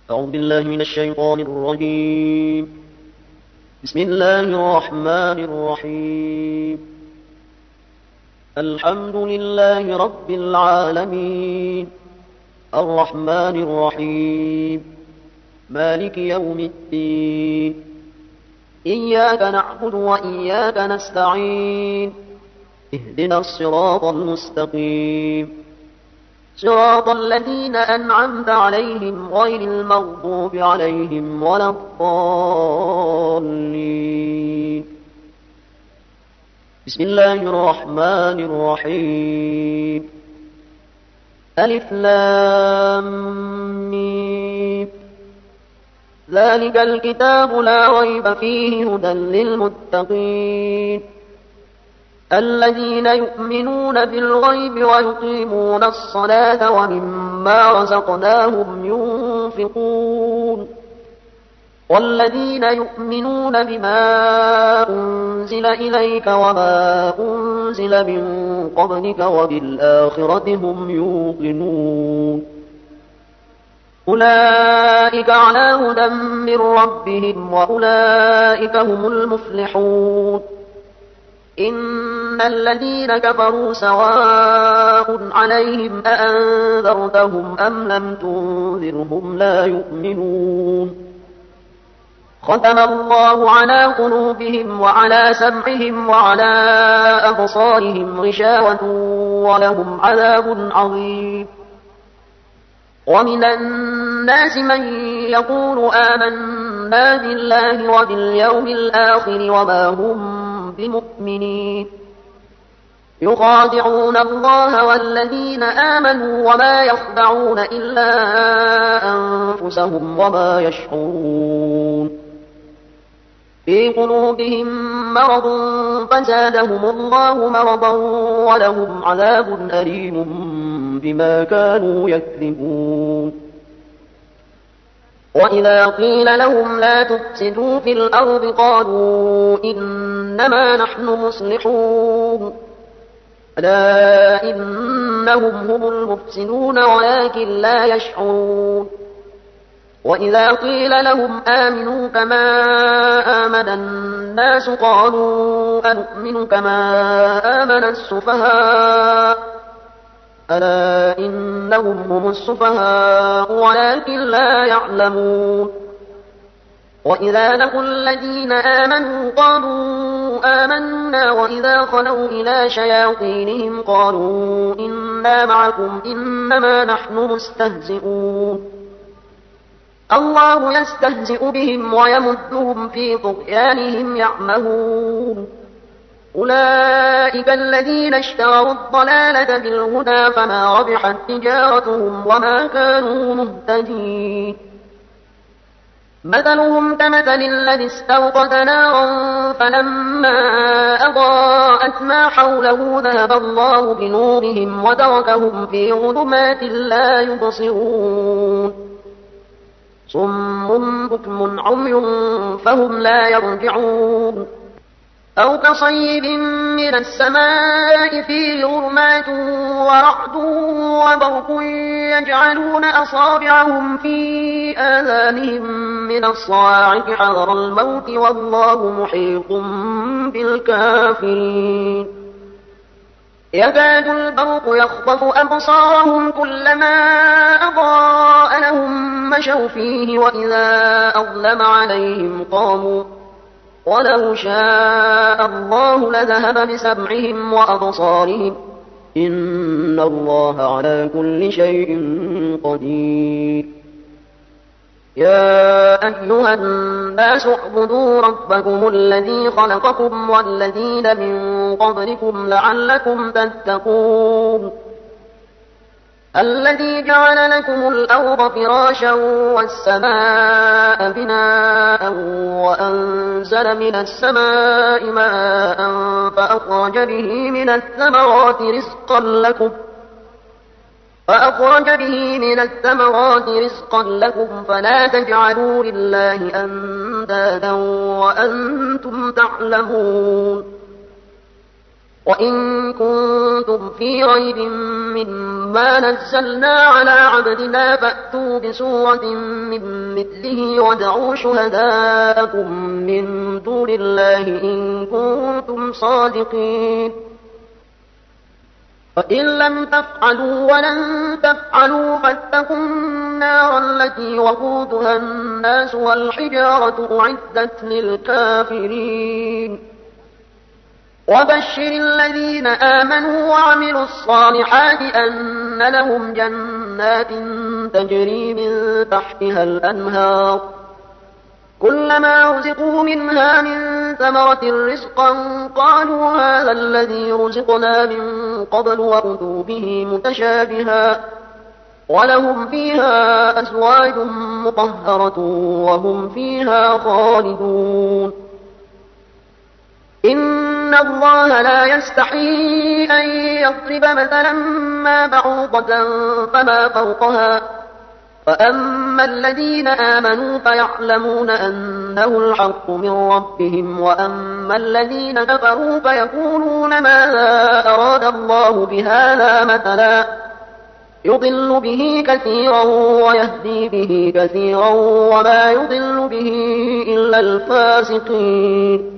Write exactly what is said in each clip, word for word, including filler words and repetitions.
أعوذ بالله من الشيطان الرجيم. بسم الله الرحمن الرحيم. الحمد لله رب العالمين، الرحمن الرحيم، مالك يوم الدين. إياك نعبد وإياك نستعين. اهدنا الصراط المستقيم، صراط الذين أنعمت عليهم غير المغضوب عليهم ولا الضالين. بسم الله الرحمن الرحيم. ألف لام ميم. ذلك الكتاب لا ريب فيه هدى للمتقين الذين يؤمنون بالغيب ويقيمون الصلاة ومما رزقناهم ينفقون والذين يؤمنون بما أنزل إليك وما أنزل من قبلك وبالآخرة هم يوقنون أولئك على هدى من ربهم وأولئك هم المفلحون. إن الذين كفروا سواء عليهم أأنذرتهم أم لم تنذرهم لا يؤمنون. ختم الله على قلوبهم وعلى سمعهم وعلى أبصارهم غشاوة ولهم عذاب عظيم. ومن الناس من يقول آمنا بالله وباليوم الآخر وما هم بمؤمنين يخادعون الله والذين آمنوا وما يخدعون إلا أنفسهم وما يشعرون. في قلوبهم مرض فزادهم الله مرضا ولهم عذاب أليم بما كانوا يكذبون. وإذا قيل لهم لا تفسدوا في الأرض قالوا إنما نحن مصلحون ألا إنهم هم المفسدون ولكن لا يشعرون. وإذا قيل لهم آمنوا كما آمن الناس قالوا أنؤمن كما آمن السفهاء ألا إنهم هم السفهاء ولكن لا يعلمون. وإذا لقوا الذين آمنوا قالوا آمنا وإذا خلوا إلى شياطينهم قالوا إنا معكم إنما نحن مستهزئون. الله يستهزئ بهم ويمدهم في طغيانهم يعمهون. أولئك الذين اشتروا الضلالة بالهدى فما ربحت تجارتهم وما كانوا مهتدين. مثلهم كمثل الذي استوقد نارا فلما أضاءت ما حوله ذهب الله بنورهم وتركهم في ظلمات لا يبصرون. صم بكم عمي فهم لا يرجعون. أو كصيب من السماء فيه ظلمات ورعد وبرق يجعلون أصابعهم في آذانهم من الصواعق حذر الموت والله محيط بالكافرين. يكاد البرق يخطف أبصارهم كلما أضاء لهم مشوا فيه وإذا أظلم عليهم قاموا ولو شاء الله لذهب بسمعهم وأبصارهم إن الله على كل شيء قدير. يا أيها الناس اعبدوا ربكم الذي خلقكم والذين من قبلكم لعلكم تتقون الذي جعل لكم الأرض فراشا والسماء بناء وأنزل من السماء ماء فأخرج به من الثمرات رزقا لكم فأخرج به من الثمرات رزقا لكم فلا تجعلوا لله أندادا وأنتم تعلمون. وإن كنتم في ريب مما نزلنا على عبدنا فأتوا بسورة من مثله وادعوا شهداءكم من دون الله إن كنتم صادقين فإن لم تفعلوا ولن تفعلوا فاتقوا النار التي وقودها الناس والحجارة أعدت للكافرين وبشر الذين آمنوا وعملوا الصالحات أن لهم جنات تجري من تحتها الأنهار كلما رزقوا منها من ثمرة رزقا قالوا هذا الذي رزقنا من قبل وأتوا به متشابها ولهم فيها أزواج مطهرة وهم فيها خالدون إن الله لا يستحيي أن يضرب مثلا ما بعوضة فما فوقها فأما الذين آمنوا فيعلمون أنه الحق من ربهم وأما الذين كفروا فيقولون ماذا أراد الله بهذا مثلا يضل به كثيرا ويهدي به كثيرا وما يضل به إلا الفاسقين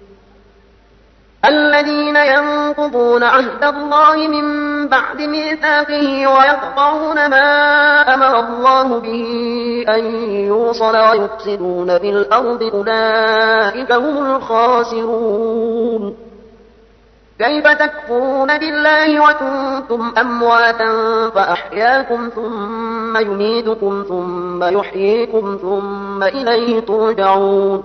الذين ينقضون عهد الله من بعد ميثاقه ويقطعون ما أمر الله به أن يوصل ويفسدون في الأرض أولئك هم الخاسرون كيف تكفرون بالله وكنتم أمواتا فأحياكم ثم يميتكم ثم يحييكم ثم إليه ترجعون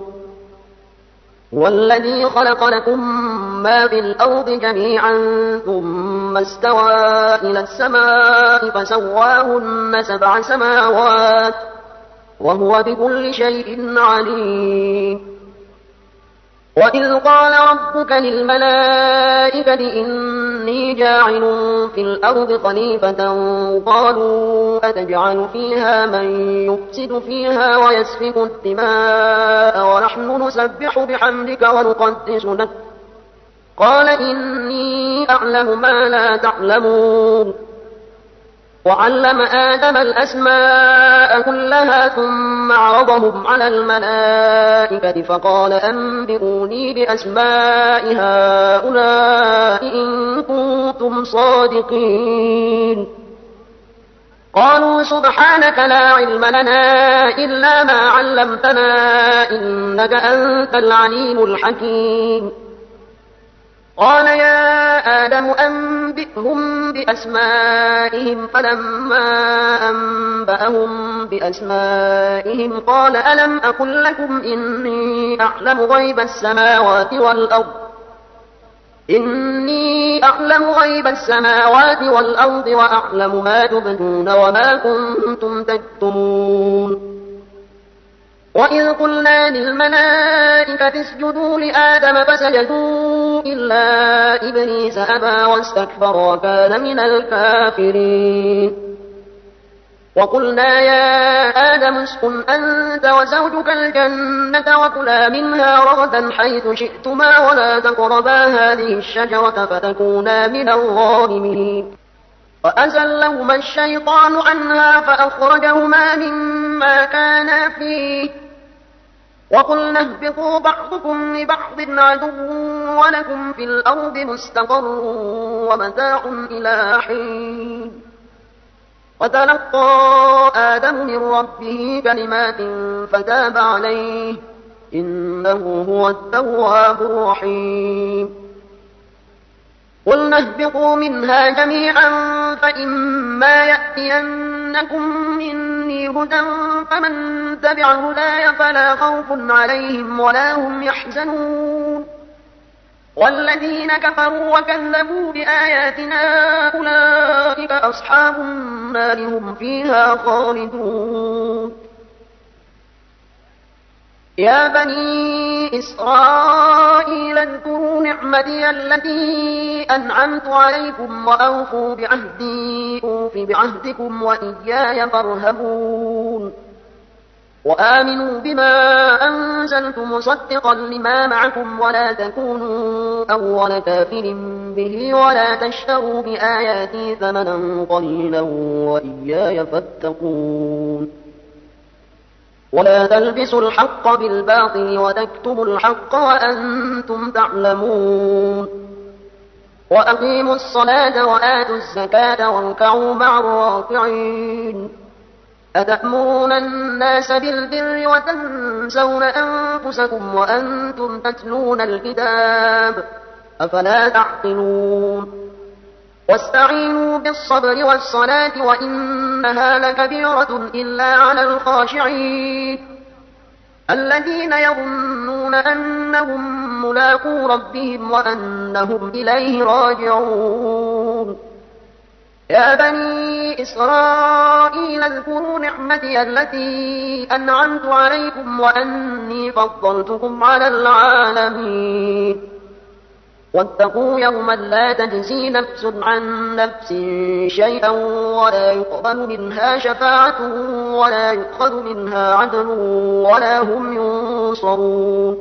والذي خلق لكم ما في الأرض جميعا ثم استوى إلى السماء فسواهن سبع سماوات وهو بكل شيء عليم وإذ قال ربك للملائكة إني جاعل في الأرض خليفة قالوا أتجعل فيها من يفسد فيها ويسفك الدماء ونحن نسبح بحمدك ونقدس لك قال إني أعلم ما لا تعلمون وعلم آدم الأسماء كلها ثم عرضهم على الملائكة فقال أنبئوني بأسماء هؤلاء إن كنتم صادقين قالوا سبحانك لا علم لنا إلا ما علمتنا إنك أنت العليم الحكيم قال يا آدم أنبئهم بأسمائهم فلما أنبأهم بأسمائهم قال ألم أقل لكم إني أعلم غيب السماوات والأرض إني أعلم غيب السماوات والأرض وأعلم ما تبدون وما كنتم تكتمون وإذ قلنا للملائكة اسجدوا لآدم فسجدوا إلا إبليس أبى واستكبر وكان من الكافرين وقلنا يا آدم اسكن أنت وزوجك الجنة وكلا منها رغدا حيث شئتما ولا تقربا هذه الشجرة فتكونا من الظالمين فأزلهما الشيطان عنها فأخرجهما مما كانا فيه وقلنا اهبطوا بعضكم لبعض عدو ولكم في الأرض مستقر ومتاع إلى حين وتلقى آدم من ربه كلمات فتاب عليه إنه هو التواب الرحيم قلنا اهبطوا منها جميعا فإما يأتينكم مني هدى فمن تبع هداي فلا خوف عليهم ولا هم يحزنون والذين كفروا وكذبوا بآياتنا أولئك أصحاب النار هم فيها خالدون يا بني إسرائيل اذكروا نعمتي التي أنعمت عليكم وأوفوا بعهدي أوف بعهدكم وإياي فارهبون وآمنوا بما أنزلت مصدقا لما معكم ولا تكونوا أول كافر به ولا تشتروا بآياتي ثمنا قليلا وإياي فاتقون ولا تلبسوا الحق بالباطل وتكتموا الحق وأنتم تعلمون وأقيموا الصلاة وآتوا الزكاة واركعوا مع الراكعين أتأمرون الناس بالبر وتنسون أنفسكم وأنتم تتلون الكتاب أفلا تعقلون واستعينوا بالصبر والصلاة وإنها لكبيرة إلا على الخاشعين الذين يظنون أنهم ملاقو ربهم وأنهم إليه راجعون يا بني إسرائيل اذكروا نعمتي التي أنعمت عليكم وأني فضلتكم على العالمين واتقوا يوما لا تجزي نفس عن نفس شيئا ولا يقبل منها شفاعة ولا يؤخذ منها عدل ولا هم ينصرون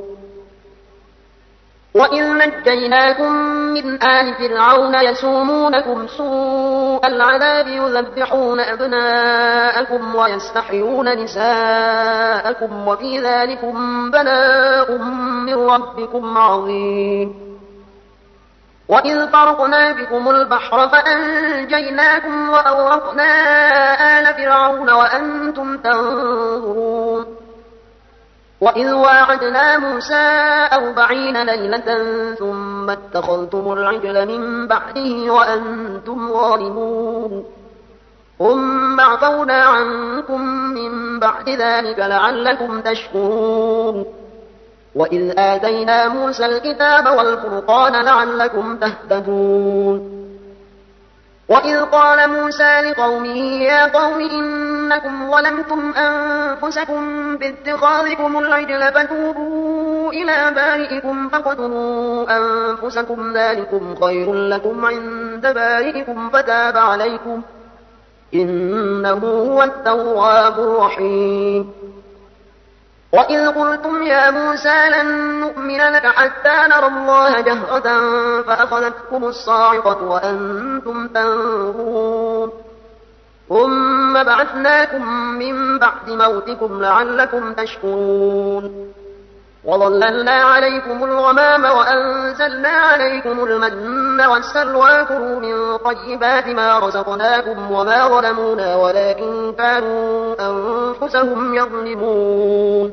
وإذ نجيناكم من آل فرعون يسومونكم سوء العذاب يذبحون أبناءكم ويستحيون نساءكم وفي ذلكم بلاء من ربكم عظيم وإذ فرقنا بكم البحر فأنجيناكم وأغرقنا آل فرعون وأنتم تنظرون وإذ واعدنا موسى أربعين ليلة ثم اتخذتم العجل من بعده وأنتم ظالمون ثم عفونا عنكم من بعد ذلك لعلكم تشكرون وإذ آتينا موسى الكتاب والفرقان لعلكم تهتدون وإذ قال موسى لقومه يا قوم إنكم ظلمتم أنفسكم باتخاذكم العجل فتوبوا إلى بارئكم فاقتلوا أنفسكم ذلكم خير لكم عند بارئكم فتاب عليكم إنه هو التواب الرحيم وإذ قلتم يا موسى لن نؤمن لك حتى نرى الله جهرة فأخذتكم الصاعقة وأنتم تنظرون ثم بعثناكم من بعد موتكم لعلكم تشكرون وظللنا عليكم الغمام وأنزلنا عليكم المن والسلوى كلوا من طيبات ما رزقناكم وما ظلمونا ولكن كانوا أنفسهم يظلمون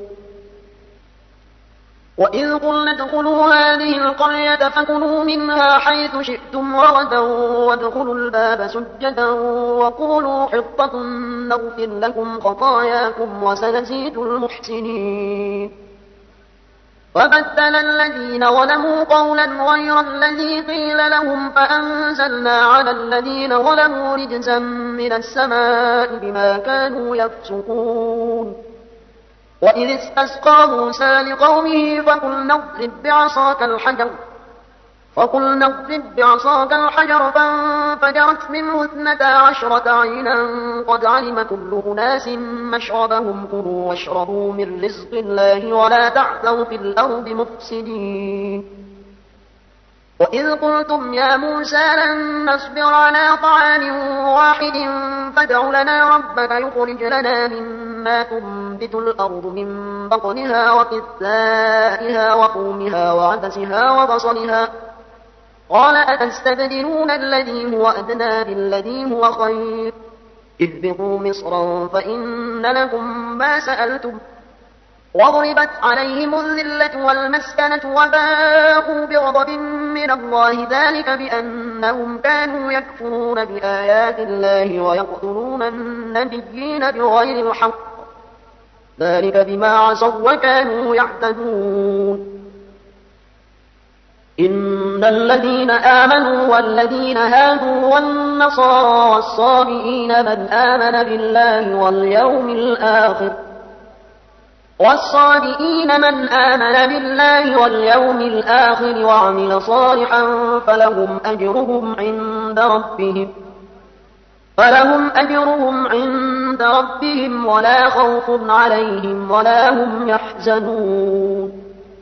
وإذ قلنا ادخلوا هذه القرية فكلوا منها حيث شئتم رغدا وادخلوا الباب سجدا وقولوا حطة نغفر لكم خطاياكم وسنزيد المحسنين فبدل الذين ظلموا قولا غير الذي قيل لهم فأنزلنا على الذين ظلموا رجزا من السماء بما كانوا يفسقون وإذ استسقى موسى لقومه فقلنا اضرب بعصاك الحجر فقلنا اضرب بعصاك الحجر فانفجرت منه اثنتا عشرة عينا قد علم كل أناس مشربهم كلوا واشربوا من رزق الله ولا تعثوا في الأرض مفسدين وإذ قلتم يا موسى لن نصبر على طعام واحد فادع لنا ربك يخرج لنا مما تنبت الأرض من بطنها وقثائها وقومها وعدسها وبصلها قال أتستبدلون الذي هو أدنى بالذي هو خير اهبطوا مصرا فإن لكم ما سألتم وضربت عليهم الذلة والمسكنة وباءوا بغضب من الله ذلك بأنهم كانوا يكفرون بآيات الله ويقتلون النبيين بغير الحق ذلك بما عصوا وكانوا يعتدون إن الذين آمنوا والذين هادوا والنصارى والصابئين من آمن بالله واليوم الآخر والصابئين من آمن بالله واليوم الآخر وعمل صالحا فلهم أجرهم عند ربهم فلهم أجرهم عند عند ربهم ولا خوف عليهم ولا هم يحزنون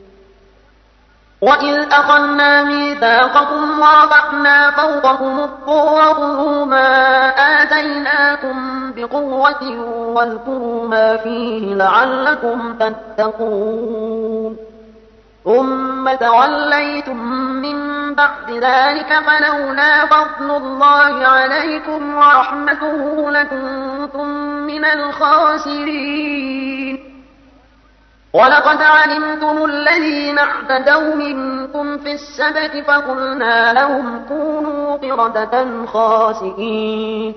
وإذ أخذنا ميثاقكم ورفعنا فوقكم الطور خذوا ما آتيناكم بقوة واذكروا ما فيه لعلكم تتقون ثم توليتم من بعد ذلك فلولا فضل الله عليكم ورحمته لكنتم من الخاسرين ولقد علمتم الذين اعتدوا منكم في السبت فقلنا لهم كونوا قردة خاسئين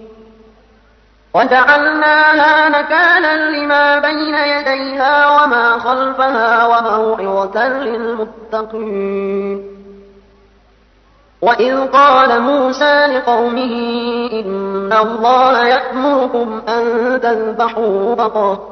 وجعلناها نكالا لما بين يديها وما خلفها وموعظة للمتقين وإذ قال موسى لقومه إن الله يأمركم أن تذبحوا بقرة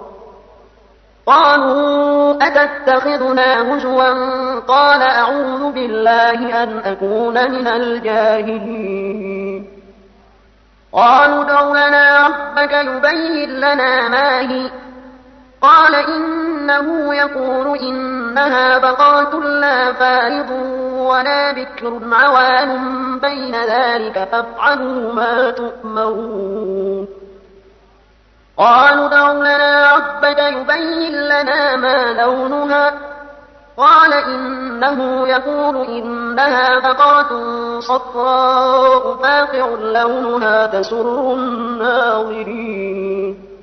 قالوا أتتخذنا هزوا قال أعوذ بالله أن أكون من الجاهلين قالوا ادع لنا ربك يبين لنا ما هي قال إنه يقول إنها بقرة لا فارض ولا بكر عوان بين ذلك فافعلوا ما تؤمرون قالوا ادع لنا ربك يبين لنا ما لونها قال إنه يقول إنها بقرة صفراء فاقع لونها تسر الناظرين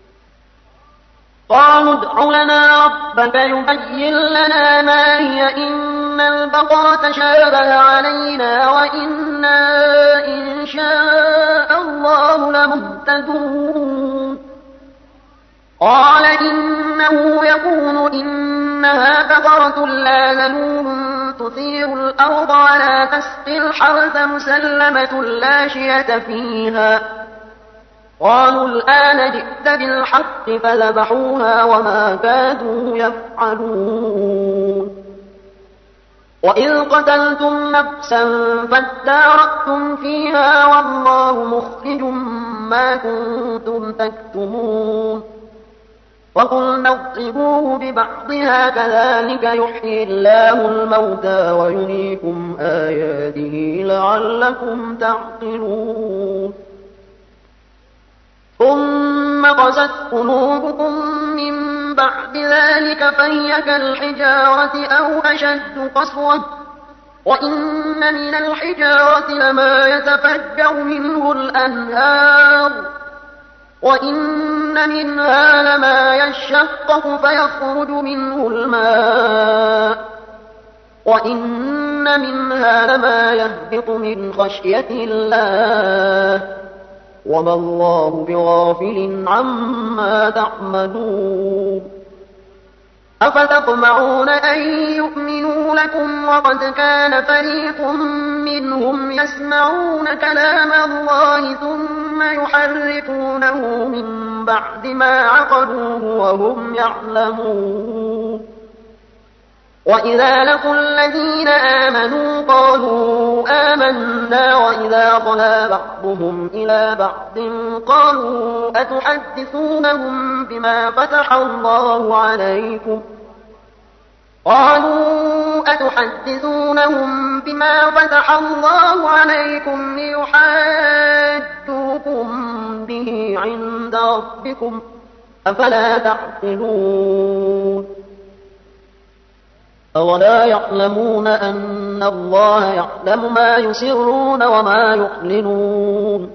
قالوا ادع لنا ربك يبين لنا ما هي إن البقرة شابه علينا وإنا إن شاء الله لمهتدون قال إنه يقول إنها بقرة لا ذلول تثير الأرض ولا تسقي الحرث مسلمة لا شية فيها قالوا الآن جئت بالحق فذبحوها وما كادوا يفعلون وإذ قتلتم نفسا فادارأتم فيها والله مخرج ما كنتم تكتمون وقلنا اضربوه ببعضها كذلك يحيي الله الموتى ويريكم آياته لعلكم تعقلون ثم قست قلوبكم من بعد ذلك فهي كالحجارة أو أشد قسوة وإن من الحجارة لما يتفجر منه الأنهار وإن منها لما يشقق فيخرج منه الماء وإن منها لما يهبط من خشية الله وما الله بغافل عما تعملون أفتطمعون أن يؤمنوا لكم وقد كان فريق منهم يسمعون كلام الله ثم يحرفونه من بعد ما عقلوه وهم يعلمون وإذا لقوا الذين آمنوا قالوا آمنا وإذا خلا بعضهم إلى بعض قالوا أتحدثونهم بما فتح الله عليكم قالوا أتحدثونهم بما فتح الله عليكم ليحاجوكم به عند ربكم أفلا تعقلون أولا يعلمون أن الله يعلم ما يسرون وما يعلنون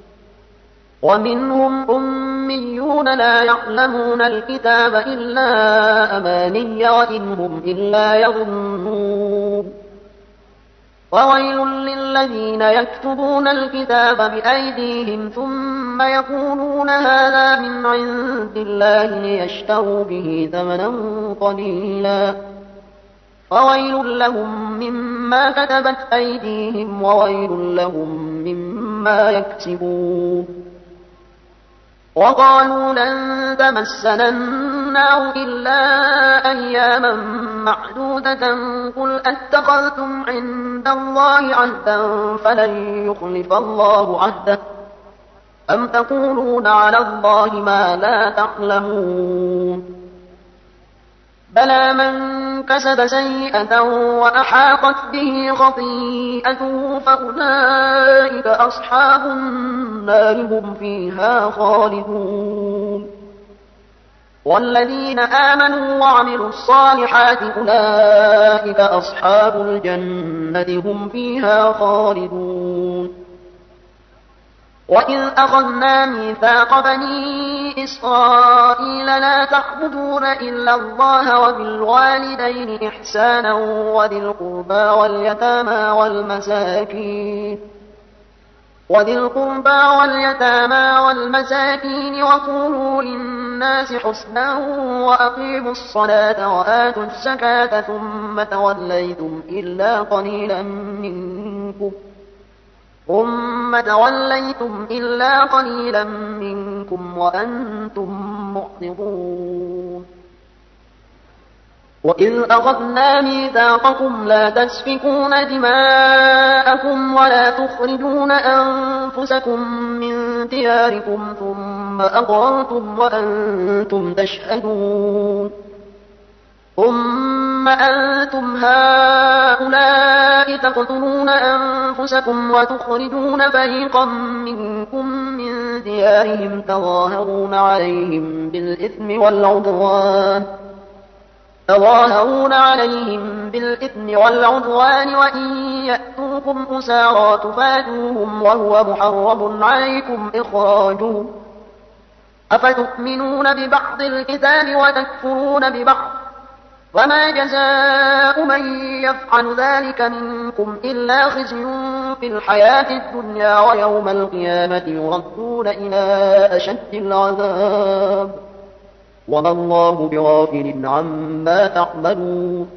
ومنهم أميون لا يعلمون الكتاب إلا أماني وإن هم إلا يظنون وويل للذين يكتبون الكتاب بأيديهم ثم يقولون هذا من عند الله ليشتروا به ثمنا قليلا وويل لهم مما كتبت أيديهم وويل لهم مما يكسبون وقالوا لن تمسنا النار إلا أياما معدودة قل أتخذتم عند الله عهدا فلن يخلف الله عهده أم تقولون على الله ما لا تعلمون بلى من كسب سيئة وأحاطت به خطيئته فأولئك أصحاب النار هم فيها خالدون والذين آمنوا وعملوا الصالحات أولئك أصحاب الجنة هم فيها خالدون وإذ أخذنا ميثاق بني إسرائيل لا تعبدون إلا الله وبالوالدين إحسانا وذي القربى واليتامى والمساكين وذي القربى واليتامى والمساكين وقولوا للناس حسنا وأقيموا الصلاة وآتوا الزكاة ثم توليتم إلا قليلا منكم ثم توليتم إلا قليلا منكم وأنتم معرضون وإذ أخذنا ميثاقكم لا تسفكون دماءكم ولا تخرجون أنفسكم من دياركم ثم أقررتم وأنتم تشهدون ثم أنتم هؤلاء تقتلون أنفسكم وتخرجون فريقا منكم من ديارهم تظاهرون عليهم بالإثم والعدوان تظاهرون عليهم بالإثم والعدوان وإن يأتوكم أسارى تفادوهم وهو محرم عليكم إخراجهم أفتؤمنون ببعض الكتاب وتكفرون ببعض وما جزاء من يفعل ذلك منكم إلا خزي في الحياة الدنيا ويوم القيامة يردون إلى أشد العذاب وما الله بغافل عما تعملون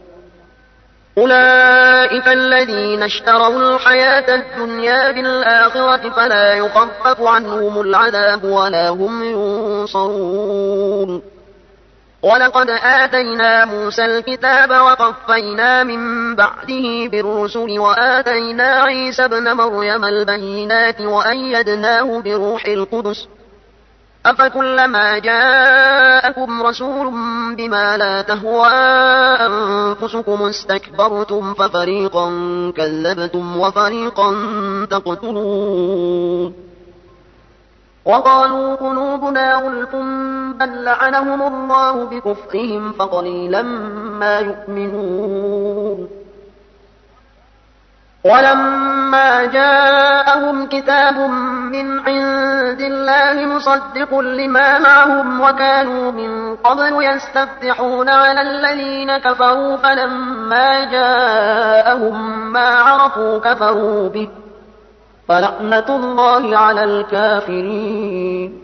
أولئك الذين اشتروا الحياة الدنيا بالآخرة فلا يخفف عنهم العذاب ولا هم ينصرون ولقد آتينا موسى الكتاب وقفينا من بعده بالرسل وآتينا عيسى ابن مريم البينات وأيدناه بروح القدس أفكلما جاءكم رسول بما لا تهوى أنفسكم استكبرتم ففريقا كذبتم وفريقا تقتلون وقالوا قلوبنا غلف بل لعنهم الله بكفرهم فقليلا ما يؤمنون ولما جاءهم كتاب من عند الله مصدق لما معهم وكانوا من قبل يستفتحون على الذين كفروا فلما جاءهم ما عرفوا كفروا به فلعنة الله على الكافرين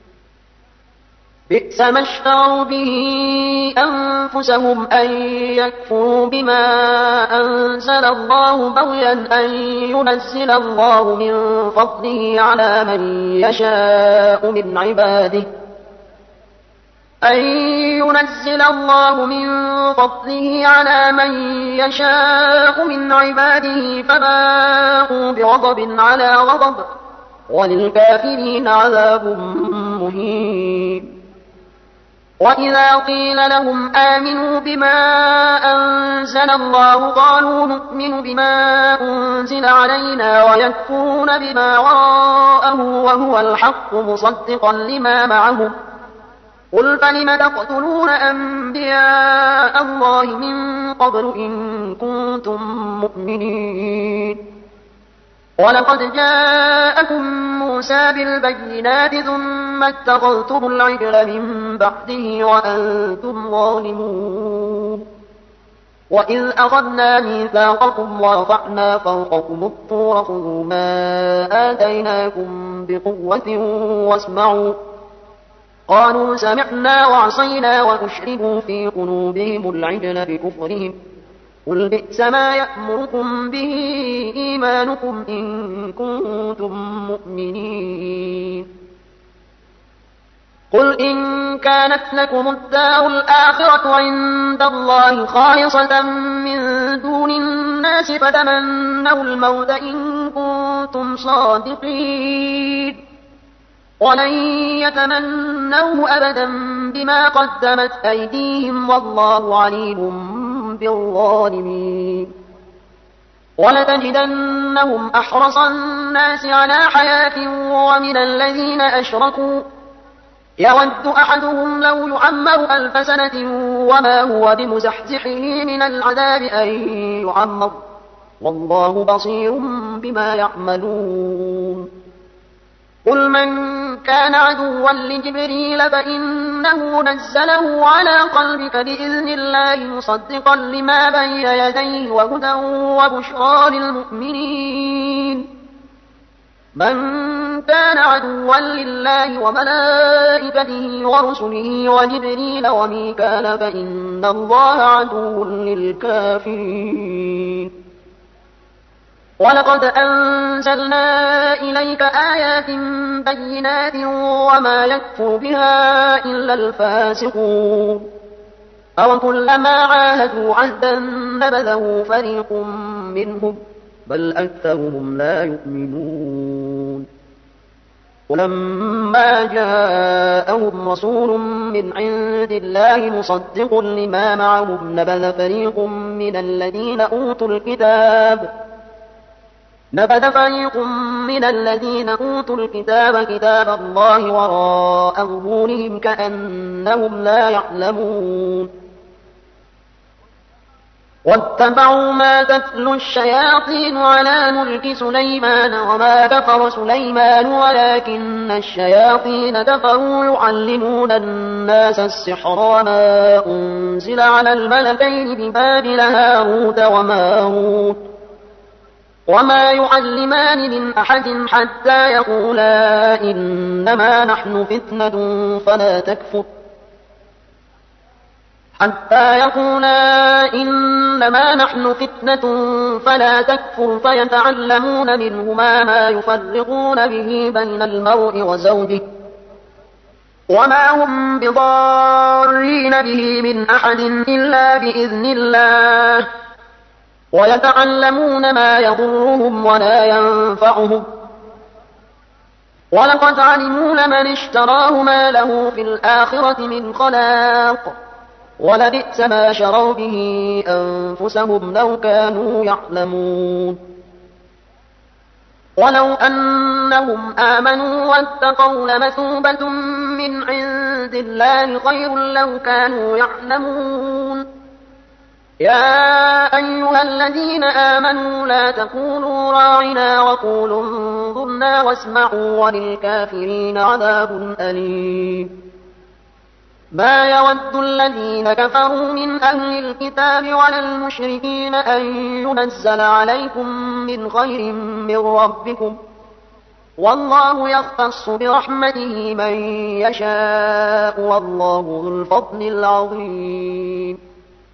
بئس ما اشتروا به أنفسهم أن يكفروا بما أنزل الله بغيا أن ينزل الله من فضله على من يشاء من عباده أن ينزل الله من فضله على من يشاء من عباده فباءوا بغضب على غضب وللكافرين عذاب مهين وإذا قيل لهم آمنوا بما أنزل الله قالوا نؤمن بما أنزل علينا ويكفرون بما وراءه وهو الحق مصدقا لما معهم قل فلم تقتلون أنبياء الله من قبل إن كنتم مؤمنين ولقد جاءكم موسى بالبينات ثم اتخذتم العجل من بعده وأنتم ظالمون وإذ أخذنا ميثاقكم ورفعنا فوقكم الطور خذوا ما آتيناكم بقوة واسمعوا قالوا سمعنا وعصينا وأشربوا في قلوبهم العجل بكفرهم قل بئس ما يأمركم به إيمانكم إن كنتم مؤمنين قل إن كانت لكم الدار الآخرة عند الله خالصة من دون الناس فتمنوا الموت إن كنتم صادقين ولن يتمنوه أبدا بما قدمت أيديهم والله عليم بالظالمين. ولتجدنهم أحرص الناس على حياة ومن الذين أشركوا يود أحدهم لو يعمر ألف سنة وما هو بمزحزحه من العذاب أن يعمر والله بصير بما يعملون. قل من كان عدوا لجبريل فإنه نزله على قلبك بإذن الله مصدقا لما بين يديه وهدى وبشرى للمؤمنين. من كان عدوا لله وملائكته ورسله وجبريل وميكال فإن الله عدو للكافرين. ولقد أنزلنا إليك آيات بينات وما يكفر بها إلا الفاسقون. أو كلما عاهدوا عهدا نبذه فريق منهم بل أكثرهم لا يؤمنون. ولما جاءهم رسول من عند الله مصدق لما معهم نبذ فريق من الذين أوتوا الكتاب نبذ فريق من الذين أوتوا الكتاب كتاب الله وراء ظهورهم كأنهم لا يعلمون. واتبعوا ما تتلو الشياطين على ملك سليمان وما كفر سليمان ولكن الشياطين كفروا يعلمون الناس السحر وما أنزل على الملكين ببابل هاروت وماروت وما يعلمان من أحد حتى يقولا إنما نحن فتنة فلا تكفر حتى يقولا إنما نحن فتنة فلا تكفر فيتعلمون منهما ما يفرقون به بين المرء وزوجه وما هم بضارين به من أحد إلا بإذن الله ويتعلمون ما يضرهم ولا ينفعهم ولقد علموا لمن اشتراه ما له في الآخرة من خلاق ولبئس ما شروا به أنفسهم لو كانوا يعلمون. ولو أنهم آمنوا واتقوا لمثوبة من عند الله خير لو كانوا يعلمون. يا أيها الذين آمنوا لا تقولوا راعنا وقولوا انظرنا واسمعوا وللكافرين عذاب أليم. ما يود الذين كفروا من أهل الكتاب ولا المشركين أن ينزل عليكم من خير من ربكم والله يختص برحمته من يشاء والله ذو الفضل العظيم.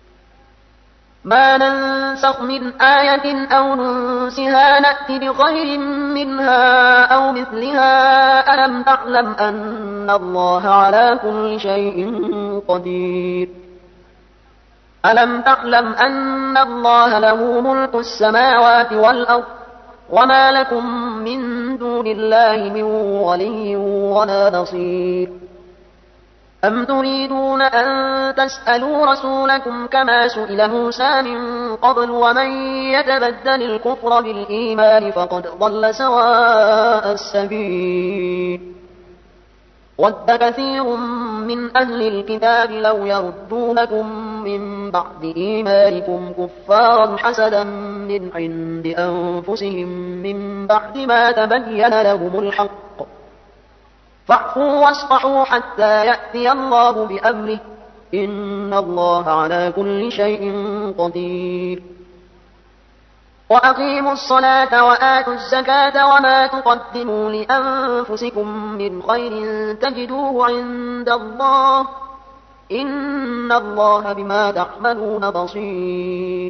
ما ننسخ من آية أو ننسها نأت بخير منها أو مثلها ألم تعلم أن الله على كل شيء قدير ألم تعلم أن الله له ملك السماوات والأرض وما لكم من دون الله من ولي ولا نصير. أم تريدون أن تسألوا رسولكم كما سئل موسى من قبل ومن يتبدل الكفر بالإيمان فقد ضل سواء السبيل. ود كثير من أهل الكتاب لو يردونكم من بعد إيمانكم كفارا حسدا من عند أنفسهم من بعد ما تبين لهم الحق فاعفوا واصفحوا حتى يأتي الله بأمره إن الله على كل شيء قدير. وأقيموا الصلاة وآتوا الزكاة وما تقدموا لأنفسكم من خير تجدوه عند الله إن الله بما تعملون بصير.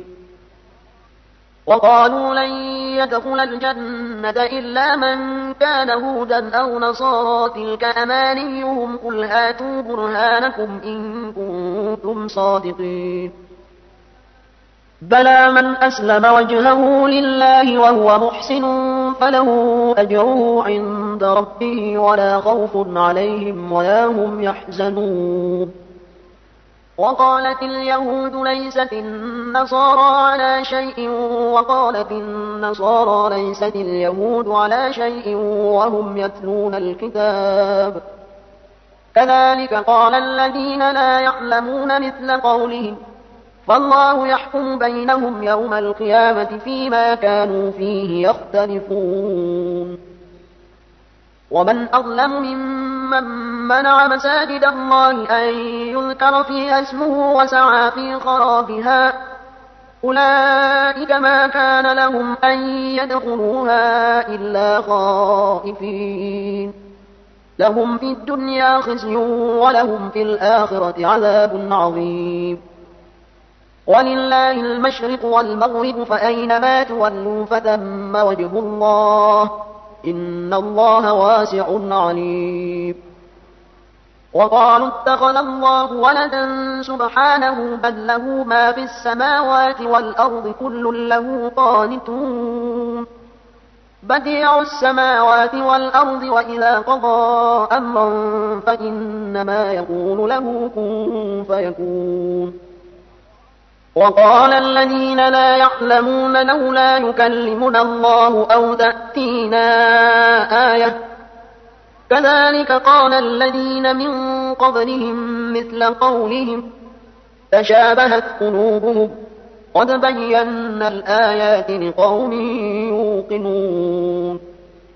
وقالوا لن يدخل الجنة إلا من كان هودا أو نصارى تلك أمانيهم قل هاتوا برهانكم إن كنتم صادقين. بلى من أسلم وجهه لله وهو محسن فله أجره عند ربه ولا خوف عليهم ولا هم يحزنون. وقالت اليهود ليست النصارى على شيء وقالت النصارى ليست اليهود على شيء وهم يتلون الكتاب كذلك قال الذين لا يعلمون مثل قولهم فالله يحكم بينهم يوم القيامة فيما كانوا فيه يختلفون. ومن أظلم ممن منع مساجد الله أن يذكر فيها اسمه وسعى في خرابها أولئك ما كان لهم أن يدخلوها إلا خائفين لهم في الدنيا خزي ولهم في الآخرة عذاب عظيم. ولله المشرق والمغرب فأينما تولوا فثم وجه الله إن الله واسع عليم. وقالوا اتخذ الله ولدا سبحانه بل له ما في السماوات والأرض كل له قانتون بديع السماوات والأرض وإذا قضى أمرا فإنما يقول له كن فيكون. وقال الذين لا يعلمون لولا يكلمنا الله أو تأتينا آية كذلك قال الذين من قبلهم مثل قولهم تشابهت قلوبهم قد بينا الآيات لقوم يوقنون.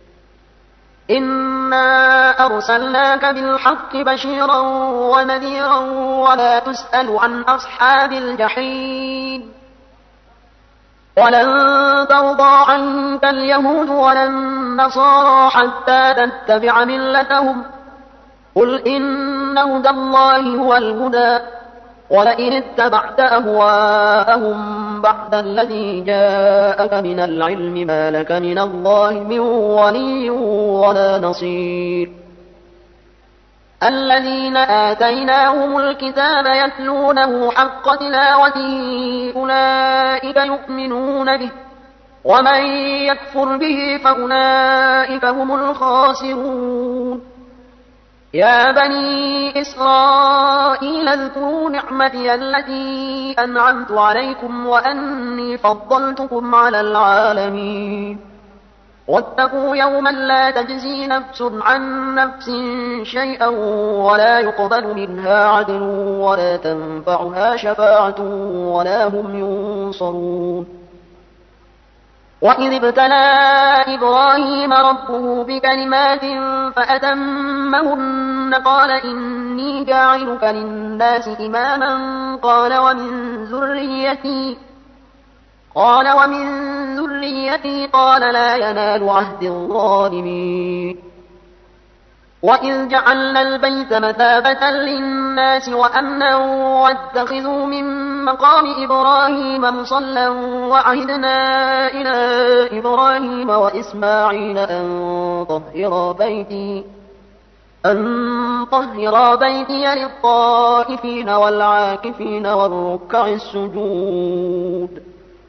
إنا أرسلناك بالحق بشيرا ونذيرا ولا تسأل عن أصحاب الجحيم. ولن ترضى عنك اليهود ولا النصارى حتى تتبع ملتهم قل إن هدى الله هو الهدى ولئن اتبعت أهواءهم بعد الذي جاءك من العلم ما لك من الله من ولي ولا نصير. الذين آتيناهم الكتاب يتلونه حق تلاوته أولئك يؤمنون به ومن يكفر به فأولئك هم الخاسرون. يا بني إسرائيل اذكروا نعمتي التي أنعمت عليكم وأني فضلتكم على العالمين. واتقوا يوما لا تجزي نفس عن نفس شيئا ولا يقبل منها عدل ولا تنفعها شفاعة ولا هم ينصرون. وإذ ابتلى إبراهيم ربه بكلمات فأتمهن قال إني جاعلك للناس إماما قال ومن ذريتي قال ومن ذريتي قال لا ينال عهد الظالمين. وإذ جعلنا البيت مثابة للناس وأمنا واتخذوا من مقام إبراهيم مصلى وعهدنا إلى إبراهيم وإسماعيل أن طهرا بيتي أن طهرا بيتي للطائفين والعاكفين والركع السجود.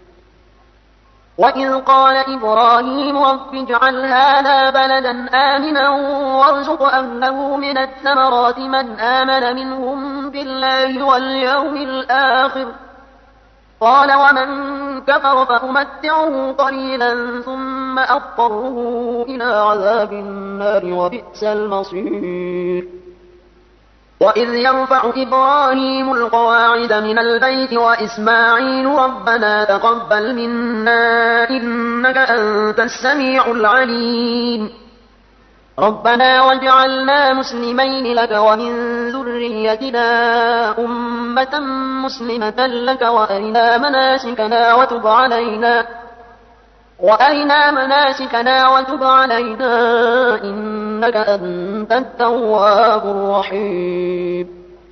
وإذ قال إبراهيم رب اجعل هذا بلدا آمنا وارزق أهله من الثمرات من آمن منهم بالله واليوم الآخر قال ومن كفر فأمتعه قليلا ثم أضطره إلى عذاب النار وبئس المصير. وإذ يرفع إبراهيم القواعد من البيت وإسماعيل ربنا تقبل منا إنك أنت السميع العليم ربنا واجعلنا مسلمين لك ومن ذريتنا أمة مسلمة لك وأرنا مناسكنا وتب علينا وأرنا مناسكنا وتب علينا إنك أنت التواب الرحيم.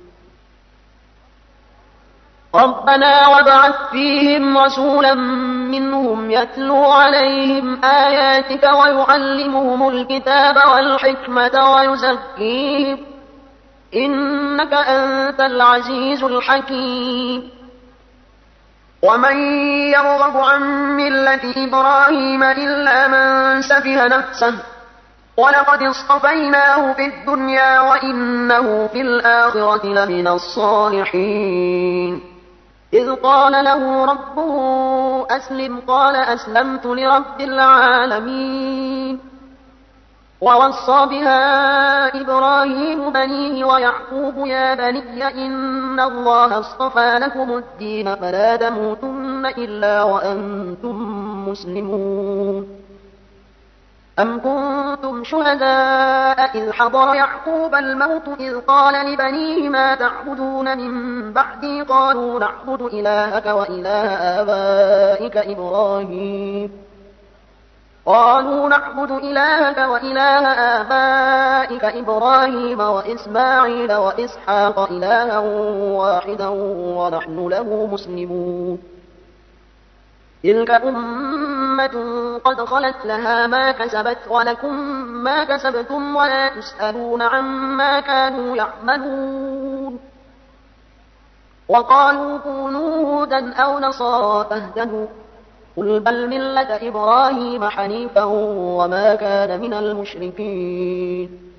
ربنا وابعث فيهم رسولا منهم يتلو عليهم آياتك ويعلمهم الكتاب والحكمة ويزكيهم إنك أنت العزيز الحكيم. ومن يرغب عن ملة إبراهيم إلا من سفه نفسه ولقد اصطفيناه في الدنيا وإنه في الآخرة لمن الصالحين إذ قال له ربه أسلم قال أسلمت لرب العالمين ووصى بها إبراهيم بنيه ويعقوب يا بني إن الله اصطفى لكم الدين فلا تموتن إلا وأنتم مسلمون أم كنتم شهداء إذ حضر يعقوب الموت إذ قال لبنيه ما تعبدون من بعدي قالوا نعبد إلهك وإله آبائك إبراهيم قالوا نعبد إلهك وإله آبائك إبراهيم وإسماعيل وإسحاق إلها واحدا ونحن له مسلمون تلك أمة قد خلت لها ما كسبت ولكم ما كسبتم ولا تسألون عما كانوا يعملون وقالوا كونوا هودا أو نصارى تهتدوا قل بل ملة إبراهيم حنيفا وما كان من المشركين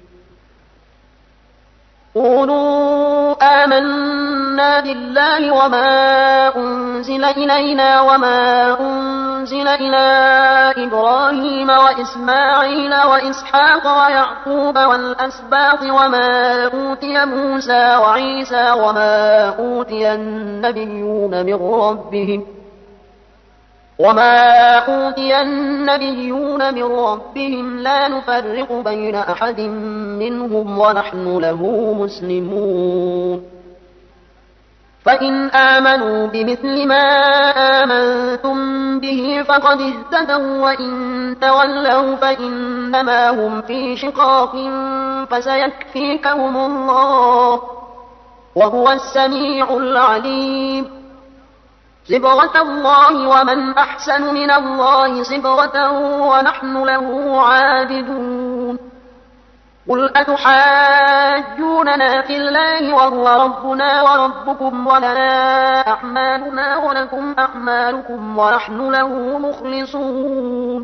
قولوا آمنا بالله وما أنزل إلينا وما أنزل إلى إبراهيم وإسماعيل وإسحاق ويعقوب والأسباط وما أوتي موسى وعيسى وما أوتي النبيون من ربهم وما أوتي النبيون من ربهم لا نفرق بين أحد منهم ونحن له مسلمون فإن آمنوا بمثل ما آمنتم به فقد اهتدوا وإن تولوا فإنما هم في شقاق فسيكفيكهم الله وهو السميع العليم صبغة الله ومن أحسن من الله صبغة ونحن له عابدون قل أتحاجوننا في الله وهو ربنا وربكم ولنا أعمالنا ولكم أعمالكم ونحن له مخلصون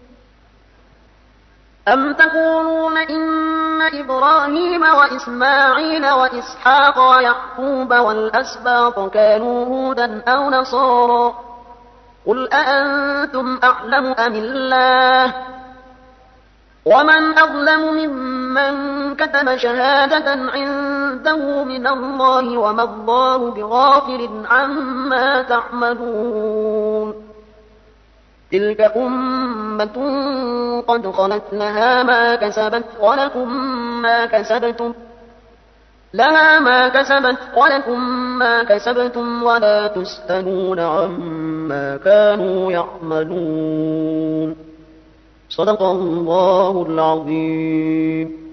أم تقولون إن إبراهيم وإسماعيل وإسحاق ويعقوب والأسباط كانوا هودا أو نصارى قل أأنتم أعلم أم الله ومن أظلم ممن كتم شهادة عنده من الله وما الله بغافل عما تعملون تلك أمة قد خلت لها ما كسبت ولكم ما كسبتم لها ما كسبت ولكم ما كسبتم ولا تسألون عما كانوا يعملون صدق الله العظيم.